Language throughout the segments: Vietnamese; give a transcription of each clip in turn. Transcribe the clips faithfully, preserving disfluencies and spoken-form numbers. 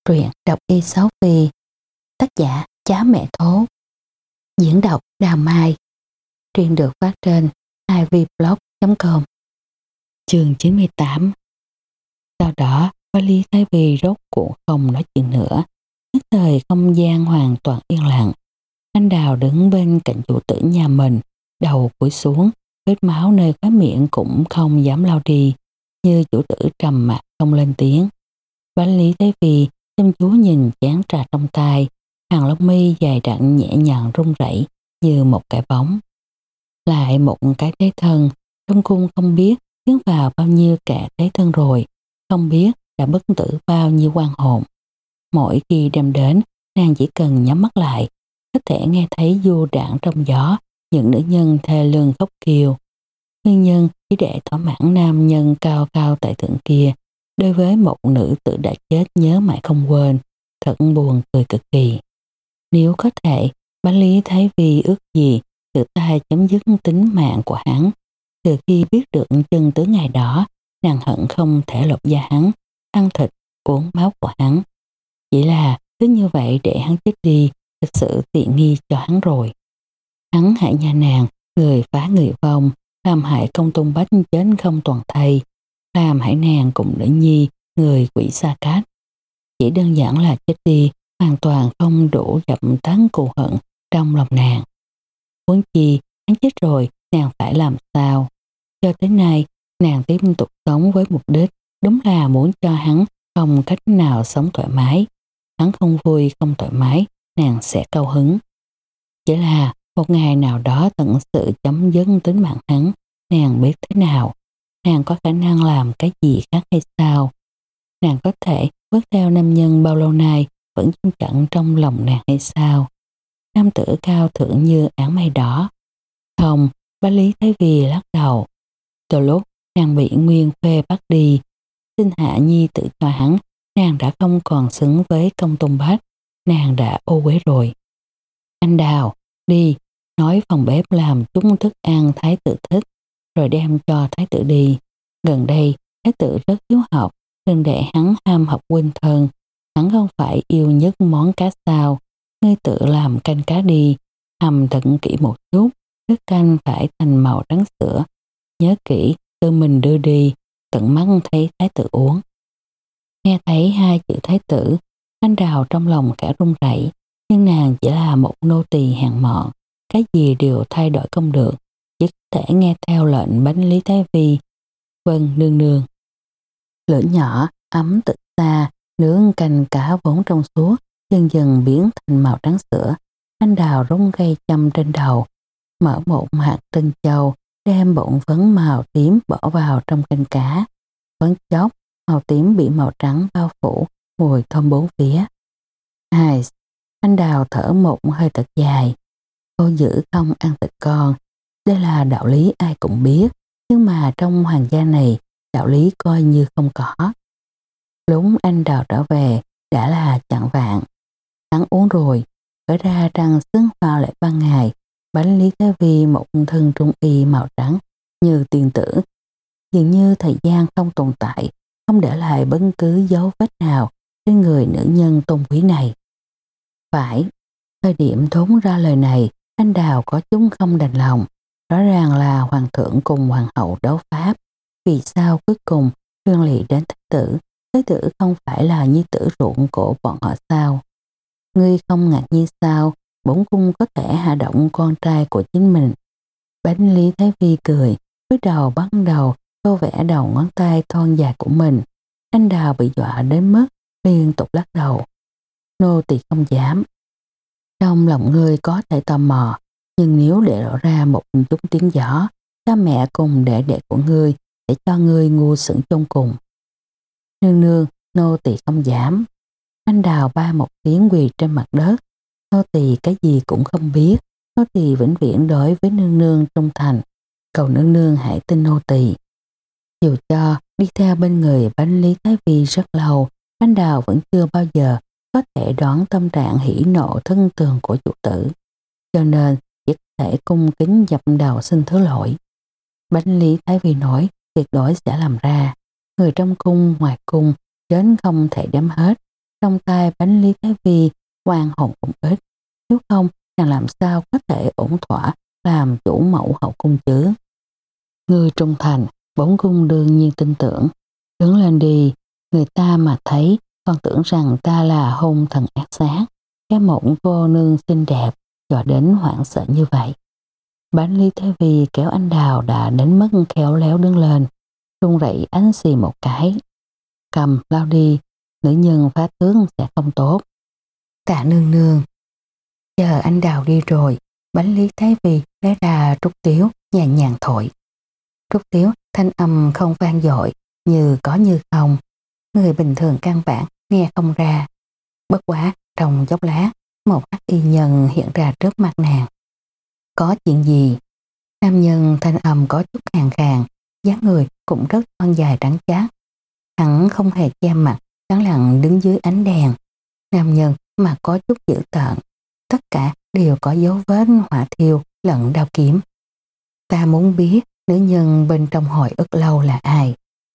Truyện đọc y sáu Phi, tác giả Chá Mẹ Thố, diễn đọc Đào Mai. Truyện được phát trên i vê blog chấm com. Chương chín mươi tám. Sau đó, có Lý Thái Vi rốt cuộc không nói chuyện nữa. Nhất thời không gian hoàn toàn yên lặng. Anh Đào đứng bên cạnh chủ tử nhà mình, đầu cúi xuống, vết máu nơi khóe miệng cũng không dám lau đi, như chủ tử trầm mặc không lên tiếng. Bánh Lý Thái Vi chăm chú nhìn chén trà trong tay, hàng lông mi dài đặn nhẹ nhàng rung rẩy như một cái bóng. Lại một cái thế thân, trong cung không biết tiến vào bao nhiêu kẻ thế thân rồi, không biết đã bất tử bao nhiêu oan hồn. Mỗi khi đem đến, nàng chỉ cần nhắm mắt lại, có thể nghe thấy du đãng trong gió những nữ nhân thê lương khóc kêu. Nguyên nhân chỉ để thỏa mãn nam nhân cao cao tại thượng kia. Đối với một nữ tử đã chết nhớ mãi không quên, thật buồn cười cực kỳ. Nếu có thể, Bánh Lý Thái Vi ước gì tự tay chấm dứt tính mạng của hắn. Từ khi biết được chân tướng ngày đó, nàng hận không thể lột da hắn, ăn thịt, uống máu của hắn. Chỉ là cứ như vậy để hắn chết đi, thực sự tiện nghi cho hắn rồi. Hắn hại nhà nàng, người phá người vong, làm hại công tung bách chết không toàn thây, làm hại nàng cùng nữ nhi, người quỷ xa cách. Chỉ đơn giản là chết đi, hoàn toàn không đủ dập tắt cù hận trong lòng nàng. Huống chi, hắn chết rồi, nàng phải làm sao? Cho tới nay, nàng tiếp tục sống với mục đích, đúng là muốn cho hắn không cách nào sống thoải mái. Hắn không vui, không thoải mái, nàng sẽ cao hứng. Chỉ là một ngày nào đó tận sự chấm dứt tính mạng hắn, nàng biết thế nào? Nàng có khả năng làm cái gì khác hay sao? Nàng có thể bước theo nam nhân bao lâu nay vẫn chung chặn trong lòng nàng hay sao? Nam tử cao thượng như áng mây đỏ. Không, Bá Lý Thái Vi lắc đầu. Từ lúc nàng bị Nguyên Khuê bắt đi, xin hạ nhi tự cho hắn, nàng đã không còn xứng với công tôn bách, nàng đã ô uế rồi. Anh Đào, đi, nói phòng bếp làm chút thức ăn thái tử thích, rồi đem cho thái tử đi. Gần đây, thái tử rất hiếu học, đừng để hắn ham học huynh thân. Hắn không phải yêu nhất món cá sao, ngươi tự làm canh cá đi, hầm thật kỹ một chút, nước canh phải thành màu trắng sữa. Nhớ kỹ, tự mình đưa đi, tận mắt thấy thái tử uống. Nghe thấy hai chữ thái tử, anh Đào trong lòng cả run rẩy, nhưng nàng chỉ là một nô tỳ hèn mọn, cái gì đều thay đổi không được, chỉ có thể nghe theo lệnh Bánh Lý Thái Vi. Vâng, nương nương. Lửa nhỏ, ấm từ xa, nướng canh cá vốn trong suốt, dần dần biến thành màu trắng sữa. Anh Đào rung gây châm trên đầu, mở một hạt tinh châu, đem bột phấn màu tím bỏ vào trong canh cá. Phấn chốc, màu tím bị màu trắng bao phủ, mùi thơm bốn phía. Hai, anh Đào thở một hơi thật dài. Cô giữ không ăn thịt con. Đây là đạo lý ai cũng biết, nhưng mà trong hoàng gia này, đạo lý coi như không có. Lúc anh Đào trở về, đã là chạng vạng. Hắn uống rồi, cởi ra trăng sướng hoa lệ ban ngày, Bánh Lý Thái Vi một thân trung y màu trắng, như tiên tử. Dường như thời gian không tồn tại, không để lại bất cứ dấu vết nào trên người nữ nhân tôn quý này. Phải, thời điểm thốt ra lời này, anh Đào có chúng không đành lòng. Rõ ràng là hoàng thượng cùng hoàng hậu đấu pháp. Vì sao cuối cùng liên lụy đến thái tử? Thái tử không phải là nhi tử ruộng của bọn họ sao? Ngươi không ngạc nhiên sao? Bổn cung có thể hạ động con trai của chính mình. Bánh Lý Thái Vi cười, cúi đầu bắt đầu tô vẽ đầu ngón tay thon dài của mình. Anh Đào bị dọa đến mức liên tục lắc đầu. Nô tỳ không dám. Trong lòng ngươi có thể tò mò, nhưng nếu để lộ ra một chút tiếng gió, cha mẹ cùng đệ đệ của ngươi để cho ngươi ngu sững chôn cùng. Nương nương, nô tỳ không dám. Anh Đào ba một tiếng quỳ trên mặt đất. Nô tỳ cái gì cũng không biết, nô tỳ vĩnh viễn đối với nương nương trung thành, cầu nương nương hãy tin nô tỳ. Dù cho đi theo bên người Bánh Lý Thái Vi rất lâu, anh Đào vẫn chưa bao giờ có thể đoán tâm trạng hỉ nộ thân tường của chủ tử, cho nên chỉ có thể cung kính dập đầu xin thứ lỗi. Bánh Lý Thái Vi nói tuyệt đối sẽ làm ra, người trong cung ngoài cung đến không thể đếm hết, trong tay Bánh Lý Thái Vi oan hồn cũng ít. Nếu không, nàng làm sao có thể ổn thỏa làm chủ mẫu hậu cung chứ? Người trung thành, bổn cung đương nhiên tin tưởng. Đứng lên đi, người ta mà thấy còn tưởng rằng ta là hung thần ác sát, cái mộng vô nương xinh đẹp, dọa đến hoảng sợ như vậy. Bánh Lý Thế Vi kéo anh Đào đã đến mức khéo léo đứng lên, run rẩy ánh xì một cái. Cầm lao đi, nữ nhân phá tướng sẽ không tốt. Tạ nương nương. Chờ anh Đào đi rồi, Bánh Lý Thế Vi lấy ra trúc tiếu nhẹ nhàng thổi. Trúc tiếu thanh âm không vang dội, như có như không. Người bình thường căn bản nghe không ra. Bất quá trong chốc lát, một hắc y nhân hiện ra trước mặt nàng. Có chuyện gì? Nam nhân thanh âm có chút khàn khàn, dáng người cũng rất thon dài trắng chát. Hắn không hề che mặt, lẳng lặng đứng dưới ánh đèn. Nam nhân mà có chút dữ tợn, tất cả đều có dấu vết hỏa thiêu lẫn đao kiếm. Ta muốn biết nữ nhân bên trong hồi ức lâu là ai?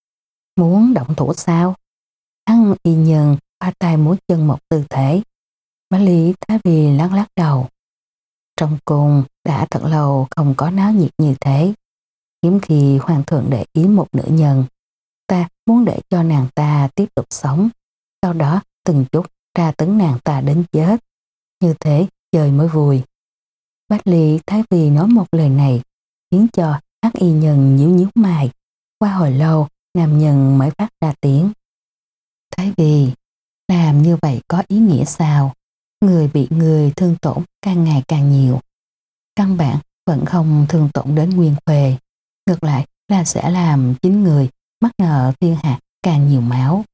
Muốn động thủ sao? Hắn y nhân ba tay múa chân một tư thể. Bá Lý Thái Vi lắc lắc đầu. Trong cung đã thật lâu không có náo nhiệt như thế. Hiếm khi hoàng thượng để ý một nữ nhân, ta muốn để cho nàng ta tiếp tục sống, sau đó từng chút tra tấn nàng ta đến chết. Như thế chơi mới vui. Bách Lý Thái Vi nói một lời này khiến cho hắc y nhân nhíu nhíu mày. Qua hồi lâu, nam nhân mới phát ra tiếng. Thái Vi, làm như vậy có ý nghĩa sao? Người bị người thương tổn càng ngày càng nhiều. Căn bản vẫn không thương tổn đến Nguyên Khuê. Ngược lại là sẽ làm chính người mắc nợ thiên hạ càng nhiều máu.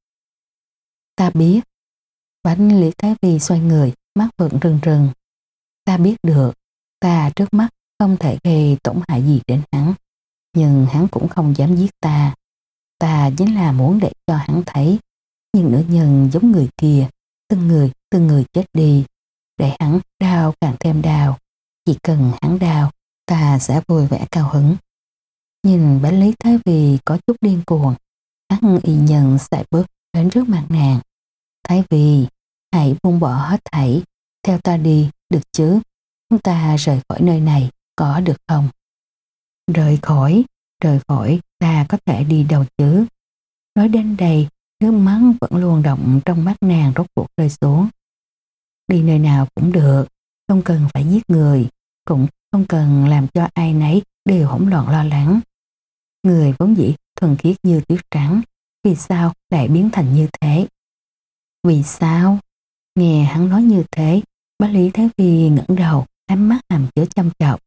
Ta biết. Bánh Lý Thái Vi xoay người, mắt vẫn rưng rưng. Ta biết được, ta trước mắt không thể gây tổn hại gì đến hắn. Nhưng hắn cũng không dám giết ta. Ta chính là muốn để cho hắn thấy những nữ nhân giống người kia, từng người từng người chết đi, để hắn đau càng thêm đau. Chỉ cần hắn đau, ta sẽ vui vẻ cao hứng. Nhìn Bánh Lý Thái Vi có chút điên cuồng, hắn y nhân sải bước đến trước mặt nàng. Thái Vi, hãy buông bỏ hết thảy, theo ta đi, được chứ? Chúng ta rời khỏi nơi này, có được không? Rời khỏi, rời khỏi, ta có thể đi đâu chứ? Nói đến đây, nước mắt vẫn luôn động trong mắt nàng rốt cuộc rơi xuống. Đi nơi nào cũng được, không cần phải giết người, cũng không cần làm cho ai nấy đều hỗn loạn lo lắng. Người vốn dĩ thuần khiết như tuyết trắng, vì sao lại biến thành như thế? Vì sao? Nghe hắn nói như thế, Bá Lý Thái Vi ngẩng đầu, ánh mắt hàm chứa chăm chọc.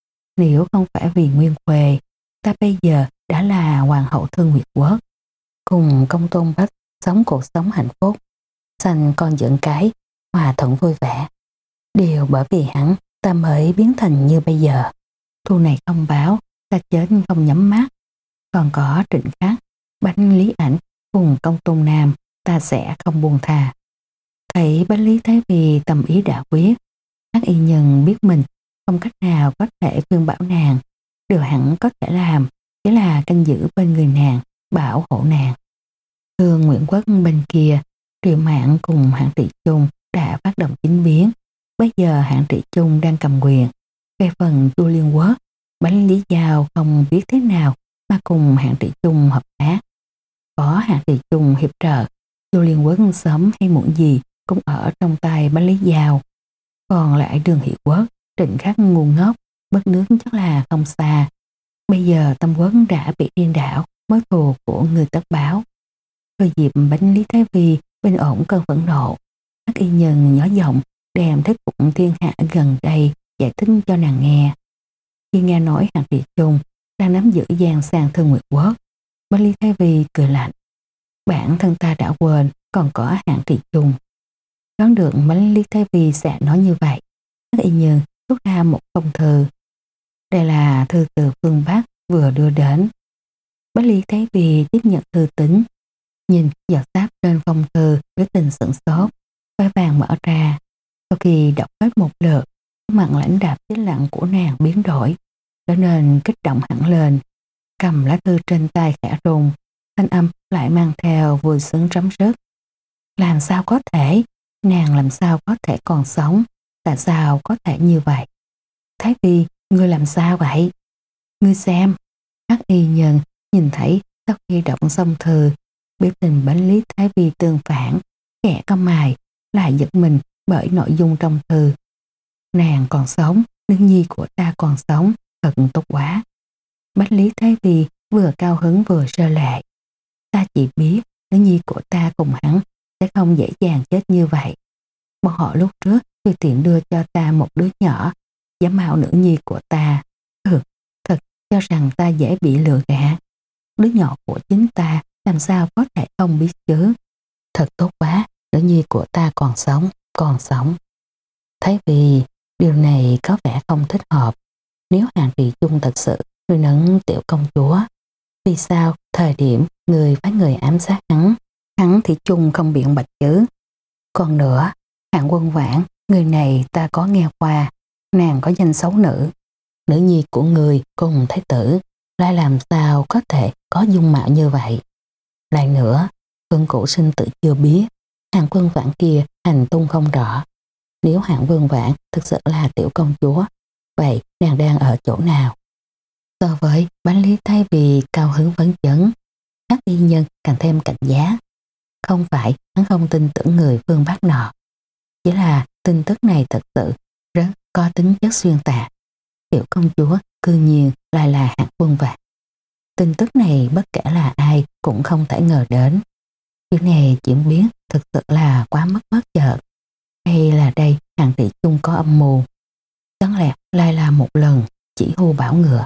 Nếu không phải vì Nguyên Khuê, ta bây giờ đã là hoàng hậu Thương Nguyệt Quốc, cùng Công Tôn Bách sống cuộc sống hạnh phúc, sanh con dẫn cái, hòa thuận vui vẻ. Đều bởi vì hắn, ta mới biến thành như bây giờ. Thu này không báo, ta chết không nhắm mắt. Còn có Trịnh Khắc, Bánh Lý Ảnh cùng Công Tôn Nam, ta sẽ không buông tha. Thấy Bách Lý Thái Vi tâm ý đã quyết, hắc y nhân biết mình không cách nào có thể khuyên bảo nàng, điều hẳn có thể làm chỉ là canh giữ bên người nàng, bảo hộ nàng. Thương Nguyễn Quốc bên kia, Triệu Mạn cùng Hạng Trị Chung đã phát động chính biến. Bây giờ Hạng Trị Chung đang cầm quyền. Về phần Chu Liên Quốc, Bánh Lý Giao không biết thế nào mà cùng Hạng Trị Chung hợp tác. Có Hạng Trị Chung hiệp trợ, Chu Liên Quốc sớm hay muộn gì cũng ở trong tay Bánh Lý Giao. Còn lại Đường Hiệu Quốc, Trịnh Khắc ngu ngốc, bất nước chắc là không xa. Bây giờ Tâm Quốc đã bị điên đảo, mối thù của người tất báo. Rồi dịp Bánh Lý Thái Vi bình ổn cơn phẫn nộ, hắc y nhân nhỏ giọng đem thế cục thiên hạ gần đây giải thích cho nàng nghe. Khi nghe nói Hạng Trị Chung đang nắm giữ giang sang Thương Nguyệt Quốc, Bánh Lý Thái Vi cười lạnh. Bản thân ta đã quên còn có Hạng Trị Chung. Đoán được Bánh Lý Thái Vi sẽ nói như vậy, hắc y nhân rút ra một phong thư. Đây là thư từ phương Bắc vừa đưa đến. Bách Lý Thái Vi tiếp nhận thư tín, nhìn giọt sáp trên phong thư với tình sửng sốt, vội vàng mở ra. Sau khi đọc hết một lượt, mặt lãnh đạm chết lặng của nàng biến đổi, trở nên kích động hẳn lên. Cầm lá thư trên tay khẽ rung, thanh âm lại mang theo vui sướng rắm rứt. Làm sao có thể, nàng làm sao có thể còn sống, tại sao có thể như vậy? Thái Vi, ngươi làm sao vậy? Ngươi xem, hắc y nhân nhìn thấy sau khi động xong thư, biểu tình bánh lý Thái Vi tương phản, kẻ có mài, lại giật mình bởi nội dung trong thư. Nàng còn sống, nữ nhi của ta còn sống, thật tốt quá. Bách Lý Thái Vi vừa cao hứng vừa sơ lệ. Ta chỉ biết nữ nhi của ta cùng hắn sẽ không dễ dàng chết như vậy. Bọn họ lúc trước tùy tiện đưa cho ta một đứa nhỏ, giả mạo nữ nhi của ta. Ừ, thật cho rằng ta dễ bị lừa gạt. Đứa nhỏ của chính ta làm sao có thể không biết chứ. Thật tốt quá, nữ nhi của ta còn sống, còn sống. Thấy vì điều này có vẻ không thích hợp. Nếu Hàng Trị Chung thật sự nuôi nấng tiểu công chúa, vì sao thời điểm người phái người ám sát hắn, hắn thì Chung không biện bạch chứ? Còn nữa, Hạng Quân Vãn, người này ta có nghe qua, nàng có danh xấu nữ. Nữ nhi của người cùng thái tử, lại làm sao có thể có dung mạo như vậy? Lại nữa, Phương Cụ sinh tử chưa biết, Hạng Quân Vãn kia hành tung không rõ. Nếu Hạng Quân Vãn thực sự là tiểu công chúa, vậy nàng đang ở chỗ nào? So với Bánh Lý Thái Vi cao hứng vấn chấn, hắc y nhân càng thêm cảnh giác. Không phải hắn không tin tưởng người phương Bắc nọ, chỉ là tin tức này thật sự rất có tính chất xuyên tạc. Tiểu công chúa cư nhiên lại là Hạng Quân Vãn. Tin tức này bất kể là ai cũng không thể ngờ đến. Chuyện này chuyển biến thực sự là quá mất bất chợt. Hay là đây Hàng Trị Chung có âm mưu? Chẳng lẽ lại là một lần chỉ hưu bảo ngựa?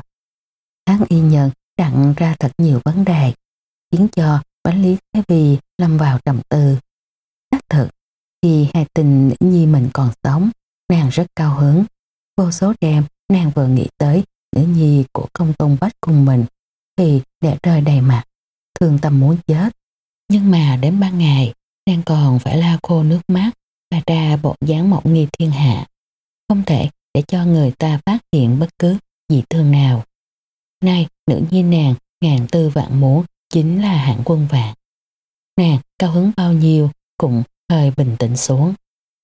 Hán y nhân đặt ra thật nhiều vấn đề, khiến cho Bánh Lý Thái Vi lâm vào trầm tư. Xác thực, khi hai tình nữ nhi mình còn sống, nàng rất cao hứng. Vô số đêm nàng vừa nghĩ tới nữ nhi của công tôn Bách cùng mình thì lệ rơi đầy mặt, thương tâm muốn chết. Nhưng mà đến ban ngày, nàng còn phải lau khô nước mắt, bày ra bộ dáng mộng nghi thiên hạ. Không thể để cho người ta phát hiện bất cứ gì thương nào. Nay, nữ nhi nàng ngàn tư vạn muốn chính là Hạng Quân Vãn. Nàng cao hứng bao nhiêu cũng hơi bình tĩnh xuống.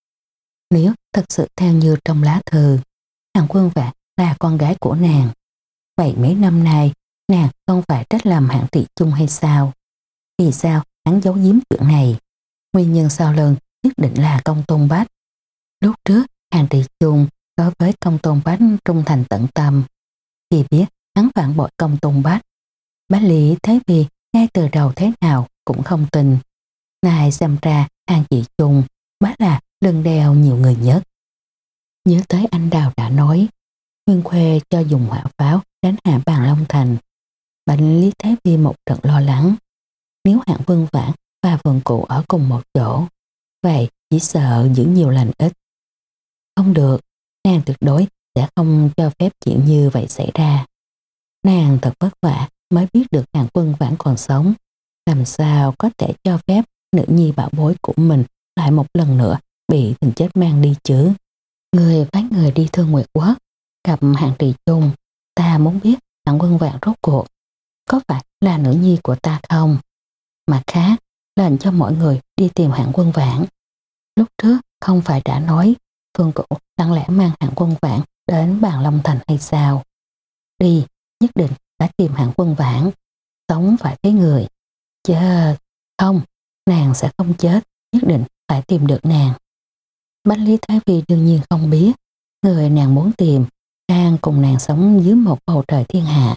Nếu thật sự theo như trong lá thư, Hạng Quân Vãn là con gái của nàng, vậy mấy năm nay nàng không phải trách làm Hạng Trị Chung hay sao? Vì sao hắn giấu giếm chuyện này? Nguyên nhân sau lưng nhất định là Công Tôn Bách. Lúc trước Hạng Trị Chung đối với Công Tôn Bách trung thành tận tâm. Khi biết hắn phản bội Công Tôn Bách, Bách Lý Thái Vi ngay từ đầu thế nào cũng không tin. Này xem ra Hạng Trị Chung bá là lưng đeo nhiều người nhất. Nhớ tới anh Đào đã nói, Nguyên Khuê cho dùng hỏa pháo đánh hạ Bàn Long Thành. Bách Lý Thái Vi một trận lo lắng. Nếu Hạng Quân Vãn và Vườn Cụ ở cùng một chỗ, vậy chỉ sợ giữ nhiều lành ít. Không được, nàng tuyệt đối sẽ không cho phép chuyện như vậy xảy ra. Nàng thật vất vả mới biết được Hạng Quân Vãn còn sống, làm sao có thể cho phép nữ nhi bảo bối của mình lại một lần nữa bị tình chết mang đi chứ. Người phái người đi Thương Nguyệt Quốc gặp Hạng Trị Chung, ta muốn biết Hạng Quân Vãn rốt cuộc có phải là nữ nhi của ta không? Mặt khác, lệnh cho mọi người đi tìm Hạng Quân Vãn. Lúc trước không phải đã nói Phương Cụ lặng lẽ mang Hạng Quân Vãn đến Bàn Long Thành hay sao? Đi, nhất định đã tìm Hạng Quân Vãn. Sống phải thấy người. Chết, không, nàng sẽ không chết, nhất định phải tìm được nàng. Bách Lý Thái Vi đương nhiên không biết người nàng muốn tìm đang cùng nàng sống dưới một bầu trời thiên hạ.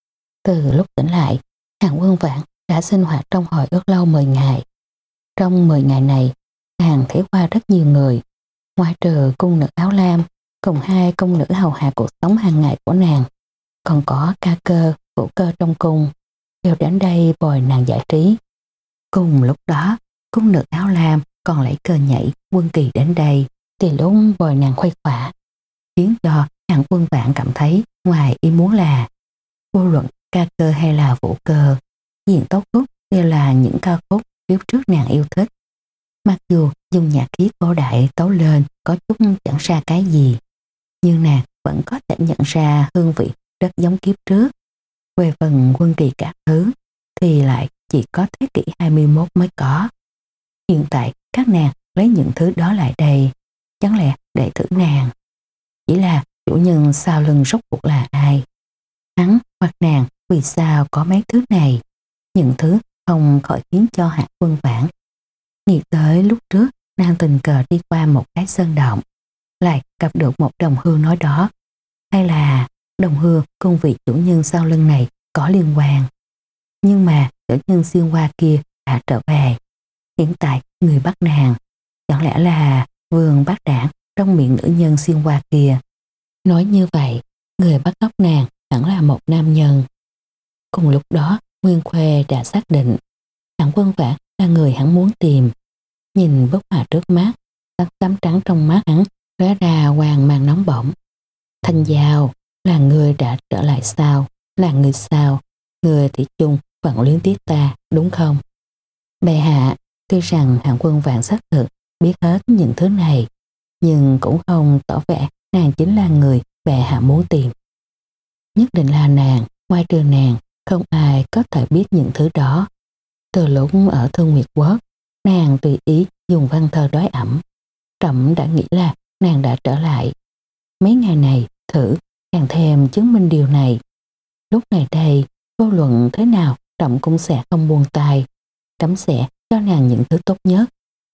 Từ lúc tỉnh lại, Hạng Quân Vãn đã sinh hoạt trong hồi ức lâu mười ngày. Trong mười ngày này, nàng thấy qua rất nhiều người, ngoài trừ cung nữ áo lam cùng hai cung nữ hầu hạ cuộc sống hàng ngày của nàng, còn có ca cơ, phụ cơ trong cung, đều đến đây bồi nàng giải trí. Cùng lúc đó, cung nữ áo lam còn lấy cờ nhảy Quân Kỳ đến đây, thì lúc bồi nàng khuây khỏa, khiến cho Hạng Quân Vãn cảm thấy ngoài ý muốn là vô luận ca cơ hay là vũ cơ, diện tấu khúc đều là những ca khúc phía trước nàng yêu thích. Mặc dù dùng nhạc khí cổ đại tấu lên có chút chẳng ra cái gì, nhưng nàng vẫn có thể nhận ra hương vị rất giống kiếp trước. Về phần Quân Kỳ các thứ thì lại chỉ có thế kỷ hai mươi mốt mới có. Hiện tại các nàng lấy những thứ đó lại đây, chẳng lẽ để thử nàng? Chỉ là chủ nhân sau lưng rốt cuộc là ai? Hắn hoặc nàng vì sao có mấy thứ này? Những thứ không khỏi khiến cho Hạ Quân Vãn nghĩ tới lúc trước nàng tình cờ đi qua một cái sơn động, lại gặp được một đồng hương nói đó. Hay là đồng hương cùng vị chủ nhân sau lưng này có liên quan? Nhưng mà chủ nhân xuyên qua kia đã trở về. Hiện tại người bắt nàng chẳng lẽ là Vương Bác Đảng trong miệng nữ nhân xuyên qua kia? Nói như vậy, người bắt cóc nàng hẳn là một nam nhân. Cùng lúc đó, Nguyên Khuê đã xác định Hạ Quân Vãn là người hắn muốn tìm. Nhìn bức họa trước mắt, sắc xám trắng trong mắt hắn lóe ra quang mang nóng bỏng. Thanh Giao, là người đã trở lại sao? Là người sao? Người thì chung vẫn luyến tiếc ta, đúng không? Bệ hạ, tuy rằng Hạ Quân Vãn xác thực biết hết những thứ này, nhưng cũng không tỏ vẻ nàng chính là người bệ hạ muốn tìm. Nhất định là nàng, ngoài trừ nàng, không ai có thể biết những thứ đó. Từ lúc ở Thương Nguyệt Quốc, nàng tùy ý dùng văn thơ đối ẩm. Trẫm đã nghĩ là nàng đã trở lại. Mấy ngày này thử càng thêm chứng minh điều này. Lúc này đây, vô luận thế nào Trẫm cũng sẽ không buông tay. Trẫm sẽ cho nàng những thứ tốt nhất.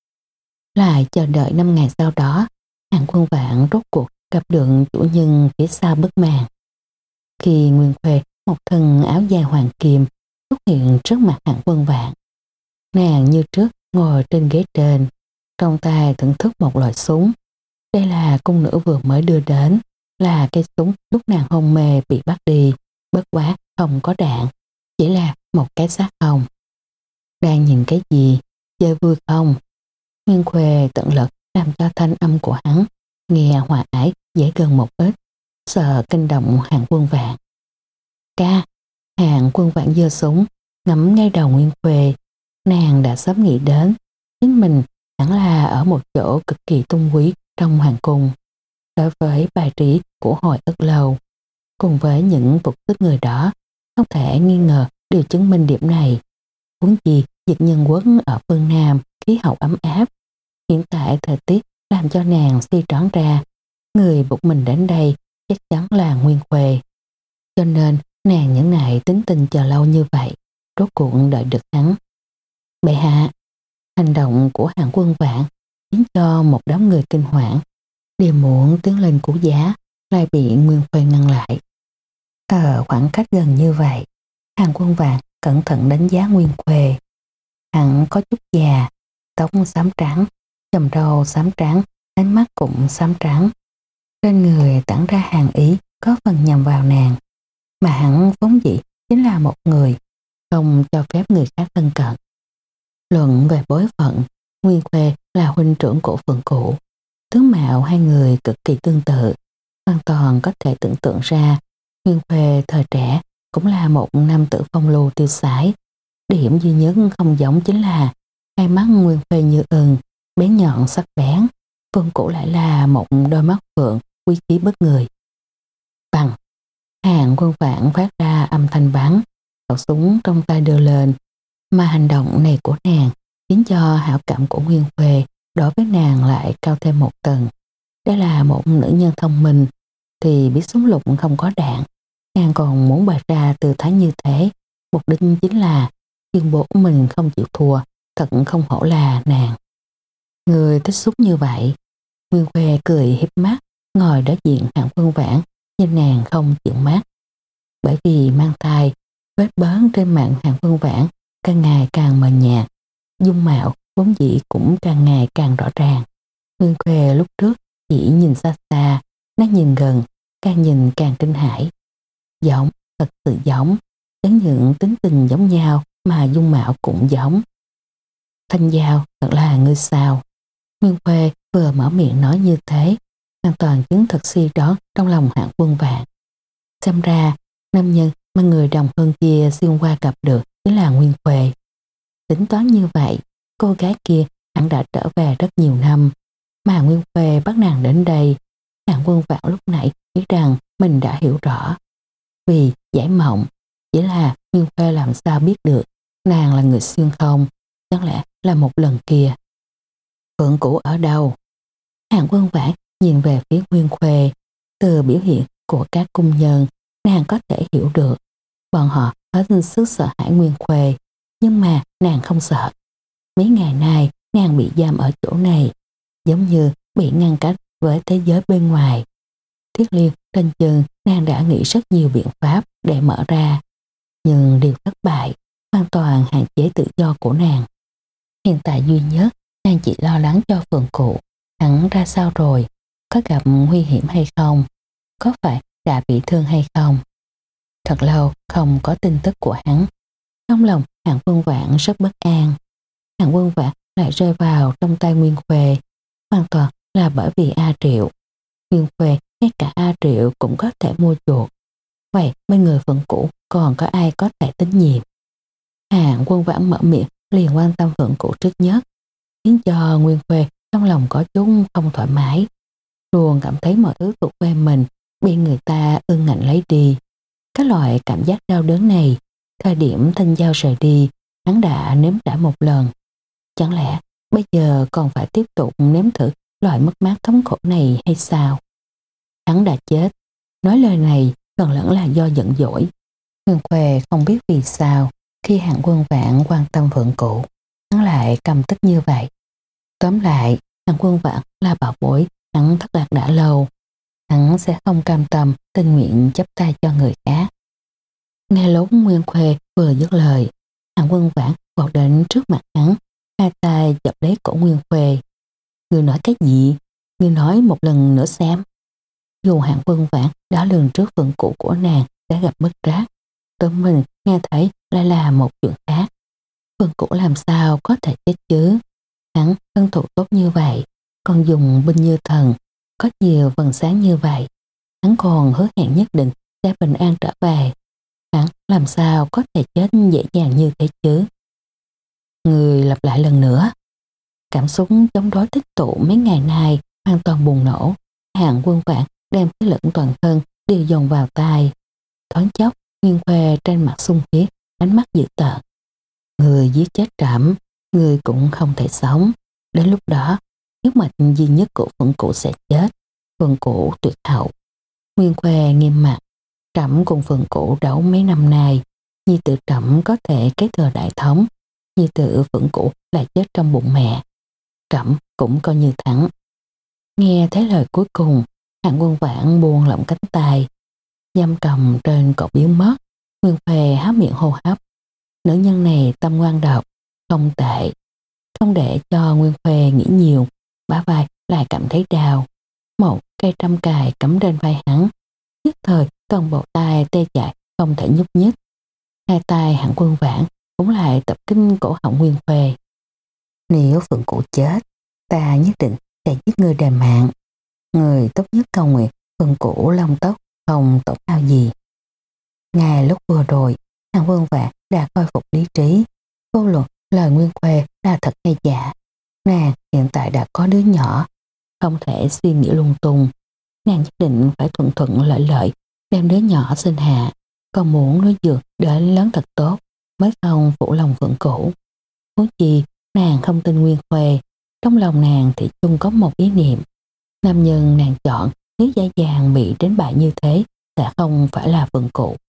Lại chờ đợi năm ngày sau đó, Hạ Quân Vãn rốt cuộc gặp được chủ nhân phía sau bức màn. Khi Nguyên Khuê một thân áo dài hoàng kim xuất hiện trước mặt Hạ Quân Vãn, nàng như trước ngồi trên ghế trên, trong tay thưởng thức một loại súng. Đây là cung nữ vừa mới đưa đến, là cây súng lúc nàng hôn mê bị bắt đi, bất quá không có đạn, chỉ là một cái xác không. Đang nhìn cái gì? Chơi vui không? Nguyên Khuê tận lực làm cho thanh âm của hắn nghe hòa ái dễ gần một ít, sợ kinh động Hạ Quân Vãn. Ca, Hạ Quân Vãn giơ súng ngắm ngay đầu Nguyên Khuê. Nàng đã sớm nghĩ đến chính mình hẳn là ở một chỗ cực kỳ tôn quý trong hoàng cung. Đối với bài trí của Hội Ức Lâu, cùng với những phục sức người đó, không thể nghi ngờ đều chứng minh điểm này. Huống gì Diệt Nhân Quốc ở phương Nam khí hậu ấm áp, hiện tại thời tiết làm cho nàng suy đoán ra người buộc mình đến đây chắc chắn là Nguyên Khuê. Cho nên nàng nhẫn nại tính tình chờ lâu như vậy, rốt cuộc đợi được hắn. Bệ hạ, hành động của Hạ Quân Vãn khiến cho một đám người kinh hoảng, đều muốn tiến lên cứu giá, lại bị Nguyên Khuê ngăn lại. Ở khoảng cách gần như vậy, Hạ Quân Vãn cẩn thận đánh giá Nguyên Khuê. Hắn có chút già, tóc xám trắng, chòm râu xám trắng, ánh mắt cũng xám trắng. Trên người tản ra hàn ý có phần nhằm vào nàng, mà hắn vốn dĩ chính là một người không cho phép người khác thân cận. Luận về bối phận, Nguyên Khuê là huynh trưởng của Phượng Cửu. Tướng mạo hai người cực kỳ tương tự, hoàn toàn có thể tưởng tượng ra Nguyên Khuê thời trẻ cũng là một nam tử phong lưu tiêu sái. Điểm duy nhất không giống chính là hai mắt Nguyên Khuê như ưng, bén nhọn sắc bén. Phượng Cửu lại là một đôi mắt phượng quý khí bất người. Bằng, Hạ Quân Vãn phát ra âm thanh bắn, khẩu súng trong tay đưa lên, mà hành động này của nàng khiến cho hảo cảm của Nguyên Khuê đối với nàng lại cao thêm một tầng. Đây là một nữ nhân thông minh, thì biết súng lục không có đạn, nàng còn muốn bày ra tư thái như thế, mục đích chính là tuyên bố mình không chịu thua, thật không hổ là nàng. Người thích súng như vậy. Nguyên Khuê cười hiếp mắt, ngồi đối diện Hạ Quân Vãn, nhưng nàng không chịu mắt. Bởi vì mang thai, vết bớn trên mặt Hạ Quân Vãn càng ngày càng mờ nhạt, dung mạo vốn dĩ cũng càng ngày càng rõ ràng. Nguyên Khuê lúc trước chỉ nhìn xa xa, nó nhìn gần, càng nhìn càng kinh hãi. Giống, thật sự giống, chẳng những tính tình giống nhau mà dung mạo cũng giống. Thanh Giao thật là người sao. Nguyên Khuê vừa mở miệng nói như thế, hoàn toàn chứng thực suy đoán trong lòng Hạ Quân Vãn. Xem ra, nam nhân mà người đồng hương kia xuyên qua gặp được chính là Nguyên Khuê. Tính toán như vậy, cô gái kia hẳn đã trở về rất nhiều năm, mà Nguyên Khuê bắt nàng đến đây. Hạ Quân Vãn lúc nãy biết rằng mình đã hiểu rõ. Vì giải mộng, chỉ là Nguyên Khuê làm sao biết được nàng là người xuyên không, chẳng lẽ là một lần kia. Phượng Cửu ở đâu? Hàn Quân Vãn nhìn về phía Nguyên Khuê. Từ biểu hiện của các cung nhân, nàng có thể hiểu được bọn họ hết sức sợ hãi Nguyên Khuê, nhưng mà nàng không sợ. Mấy ngày nay nàng bị giam ở chỗ này, giống như bị ngăn cách với thế giới bên ngoài. Thiết Liên trên chừng nàng đã nghĩ rất nhiều biện pháp để mở ra, nhưng đều thất bại, hoàn toàn hạn chế tự do của nàng. Hiện tại duy nhất nàng chỉ lo lắng cho Phượng Cụ, hắn ra sao rồi, có gặp nguy hiểm hay không, có phải đã bị thương hay không. Thật lâu không có tin tức của hắn, trong lòng Hàn Quân Vãn rất bất an. Hàn Quân Vãn lại rơi vào trong tay Nguyên Khuê, hoàn toàn là bởi vì A Triệu. Nguyên Khuê ngay cả A Triệu cũng có thể mua chuộc, vậy bên người Phượng Cửu còn có ai có thể tín nhiệm? Hàn Quân Vãn mở miệng liền quan tâm Phượng Cửu trước nhất, khiến cho Nguyên Khuê trong lòng có chút không thoải mái, luôn cảm thấy mọi thứ thuộc về mình bị người ta ưng ngạnh lấy đi. Cái loại cảm giác đau đớn này, thời điểm Thanh Giao rời đi, hắn đã nếm trải một lần. Chẳng lẽ bây giờ còn phải tiếp tục nếm thử loại mất mát thống khổ này hay sao? Hắn đã chết, nói lời này phần lẫn là do giận dỗi. Nguyên Khuê không biết vì sao khi Hàn Quân Vãn quan tâm Phượng Cửu, hắn lại căm tức như vậy. Tóm lại, Hàn Quân Vãn là bảo bối hắn thất lạc đã lâu. Hắn sẽ không cam tâm tình nguyện chấp tay cho người khác. Nghe lúc Nguyên Khuê vừa dứt lời, Hàn Quân Vãn vọt đến trước mặt hắn, hai tay chọc lấy cổ Nguyên Khuê. Ngươi nói cái gì? Ngươi nói một lần nữa xem. Dù Hàn Quân Vãn đã lường trước Phượng Cụ của nàng đã gặp bất trắc, tự mình nghe thấy lại là một chuyện khác. Phượng Cụ làm sao có thể chết chứ? Hắn thân thủ tốt như vậy, còn dùng binh như thần, có nhiều vầng sáng như vậy. Hắn còn hứa hẹn nhất định sẽ bình an trở về. Hắn làm sao có thể chết dễ dàng như thế chứ? Người lặp lại lần nữa. Cảm xúc chống đối tích tụ mấy ngày nay hoàn toàn bùng nổ. Hàn Quân Vãn đem thế lực toàn thân đều dồn vào tai. Thoáng chốc, Nguyên Khuê trên mặt xung huyết, ánh mắt dữ tợn. Người giết chết trẫm, người cũng không thể sống. Đến lúc đó, huyết mạch duy nhất của Phượng Cụ sẽ chết. Phượng Cụ tuyệt hậu. Nguyên Khuê nghiêm mặt. Trẫm cùng Phượng Cụ đấu mấy năm nay, nhi tử trẫm có thể kế thừa đại thống, nhi tử Phượng Cụ lại chết trong bụng mẹ. Trẫm cũng coi như thắng. Nghe thấy lời cuối cùng, Hàn Quân Vãn buông lỏng cánh tay, giam cầm trên cột biến mất. Nguyên Khuê há miệng hô hấp. Nữ nhân này tâm ngoan độc, không tệ. Không để cho Nguyên Khuê nghĩ nhiều, bả vai lại cảm thấy đau. Một cây trăm cài cắm trên vai hắn, nhất thời toàn bộ tay tê dại không thể nhúc nhích. Hai tay Hàn Quân Vãn cũng lại tập kích cổ họng Nguyên Khuê. Nếu Phượng Cụ chết, ta nhất định sẽ giết người đền mạng. Người tốt nhất cầu nguyện Phượng Cụ lông tóc không tổn hao gì. Ngay lúc vừa rồi, Hàn Quân Vãn đã khôi phục lý trí. Vô luận lời Nguyên Khuê là thật hay giả, nàng hiện tại đã có đứa nhỏ, không thể suy nghĩ lung tung. Nàng nhất định phải thuận thuận lợi lợi đem đứa nhỏ sinh hạ, còn muốn nuôi dưỡng đến lớn thật tốt mới không phụ lòng Phượng Cửu. Huống chi nàng không tin Nguyên Khuê, trong lòng nàng thì chung có một ý niệm, nam nhân nàng chọn nếu dễ dàng bị đánh bại như thế sẽ không phải là Phượng Cửu.